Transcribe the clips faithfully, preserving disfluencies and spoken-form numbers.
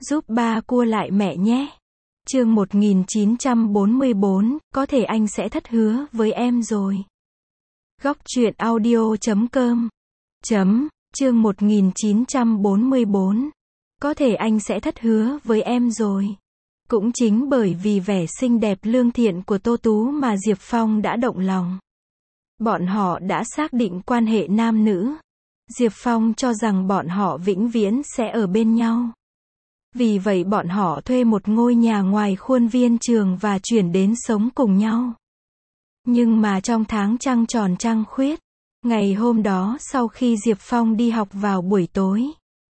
Giúp ba cua lại mẹ nhé. Chương một nghìn chín trăm bốn mươi bốn, có thể anh sẽ thất hứa với em rồi. Góc truyện audio chấm com chấm, chương một nghìn chín trăm bốn mươi bốn. Có thể anh sẽ thất hứa với em rồi. Cũng chính bởi vì vẻ xinh đẹp lương thiện của Tô Tú mà Diệp Phong đã động lòng. Bọn họ đã xác định quan hệ nam nữ. Diệp Phong cho rằng bọn họ vĩnh viễn sẽ ở bên nhau. Vì vậy bọn họ thuê một ngôi nhà ngoài khuôn viên trường và chuyển đến sống cùng nhau. Nhưng mà trong tháng trăng tròn trăng khuyết, ngày hôm đó sau khi Diệp Phong đi học vào buổi tối,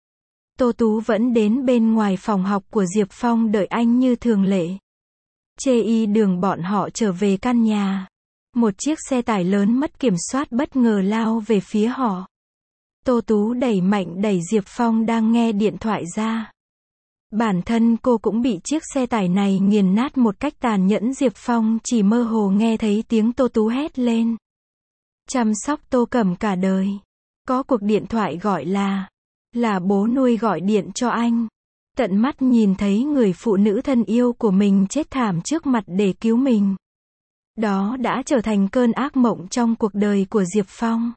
Tô Tú vẫn đến bên ngoài phòng học của Diệp Phong đợi anh như thường lệ. Chê y đường bọn họ trở về căn nhà, một chiếc xe tải lớn mất kiểm soát bất ngờ lao về phía họ. Tô Tú đẩy mạnh đẩy Diệp Phong đang nghe điện thoại ra. Bản thân cô cũng bị chiếc xe tải này nghiền nát một cách tàn nhẫn. Diệp Phong chỉ mơ hồ nghe thấy tiếng Tô Tú hét lên. Chăm sóc Tô Cẩm cả đời. Có cuộc điện thoại gọi là, là bố nuôi gọi điện cho anh. Tận mắt nhìn thấy người phụ nữ thân yêu của mình chết thảm trước mặt để cứu mình. Đó đã trở thành cơn ác mộng trong cuộc đời của Diệp Phong.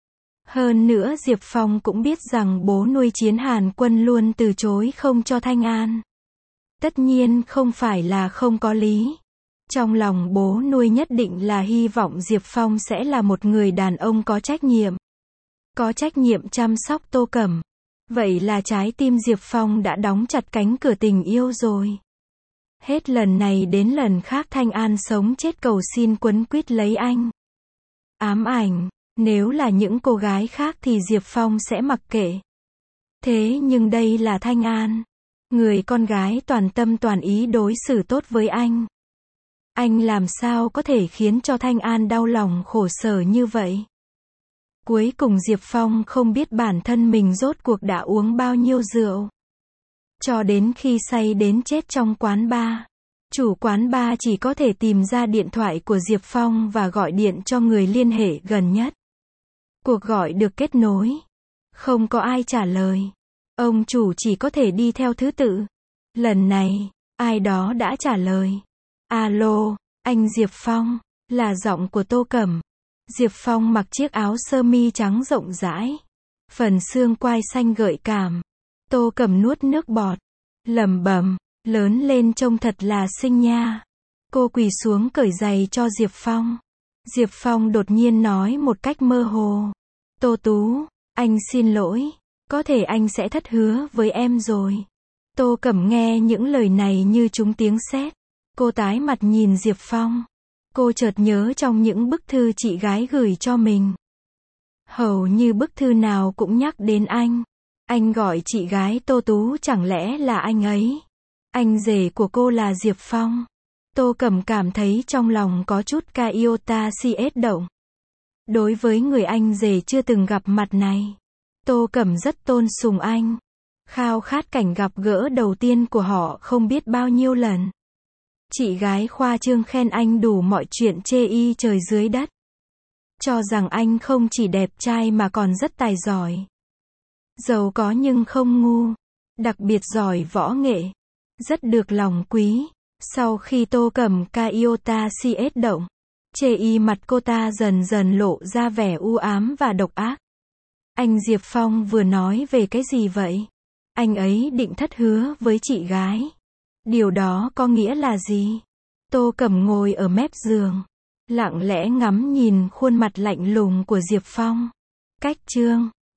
Hơn nữa Diệp Phong cũng biết rằng bố nuôi Chiến Hàn Quân luôn từ chối không cho Thanh An. Tất nhiên không phải là không có lý. Trong lòng bố nuôi nhất định là hy vọng Diệp Phong sẽ là một người đàn ông có trách nhiệm. Có trách nhiệm chăm sóc Tô Cẩm. Vậy là trái tim Diệp Phong đã đóng chặt cánh cửa tình yêu rồi. Hết lần này đến lần khác Thanh An sống chết cầu xin quấn quýt lấy anh. Ám ảnh. Nếu là những cô gái khác thì Diệp Phong sẽ mặc kệ. Thế nhưng đây là Thanh An. Người con gái toàn tâm toàn ý đối xử tốt với anh. Anh làm sao có thể khiến cho Thanh An đau lòng khổ sở như vậy? Cuối cùng Diệp Phong không biết bản thân mình rốt cuộc đã uống bao nhiêu rượu. Cho đến khi say đến chết trong quán bar. Chủ quán bar chỉ có thể tìm ra điện thoại của Diệp Phong và gọi điện cho người liên hệ gần nhất. Cuộc gọi được kết nối. Không có ai trả lời. Ông chủ chỉ có thể đi theo thứ tự. Lần này, ai đó đã trả lời. Alo, anh Diệp Phong, là giọng của Tô Cẩm. Diệp Phong mặc chiếc áo sơ mi trắng rộng rãi. Phần xương quai xanh gợi cảm. Tô Cẩm nuốt nước bọt. Lẩm bẩm, lớn lên trông thật là xinh nha. Cô quỳ xuống cởi giày cho Diệp Phong. Diệp Phong đột nhiên nói một cách mơ hồ. Tô Tú, anh xin lỗi. Có thể anh sẽ thất hứa với em rồi. Tô Cẩm nghe những lời này như trúng tiếng sét. Cô tái mặt nhìn Diệp Phong. Cô chợt nhớ trong những bức thư chị gái gửi cho mình. Hầu như bức thư nào cũng nhắc đến anh. Anh gọi chị gái Tô Tú chẳng lẽ là anh ấy. Anh rể của cô là Diệp Phong. Tô Cẩm cảm thấy trong lòng có chút ca iota siết động. Đối với người anh rể chưa từng gặp mặt này, Tô Cẩm rất tôn sùng anh. Khao khát cảnh gặp gỡ đầu tiên của họ không biết bao nhiêu lần. Chị gái khoa trương khen anh đủ mọi chuyện chê y trời dưới đất. Cho rằng anh không chỉ đẹp trai mà còn rất tài giỏi. Giàu có nhưng không ngu. Đặc biệt giỏi võ nghệ. Rất được lòng quý. Sau khi Tô Cẩm ca iota siết động, chê y mặt cô ta dần dần lộ ra vẻ u ám và độc ác. Anh Diệp Phong vừa nói về cái gì vậy? Anh ấy định thất hứa với chị gái. Điều đó có nghĩa là gì? Tô Cẩm ngồi ở mép giường, lặng lẽ ngắm nhìn khuôn mặt lạnh lùng của Diệp Phong. Cách chương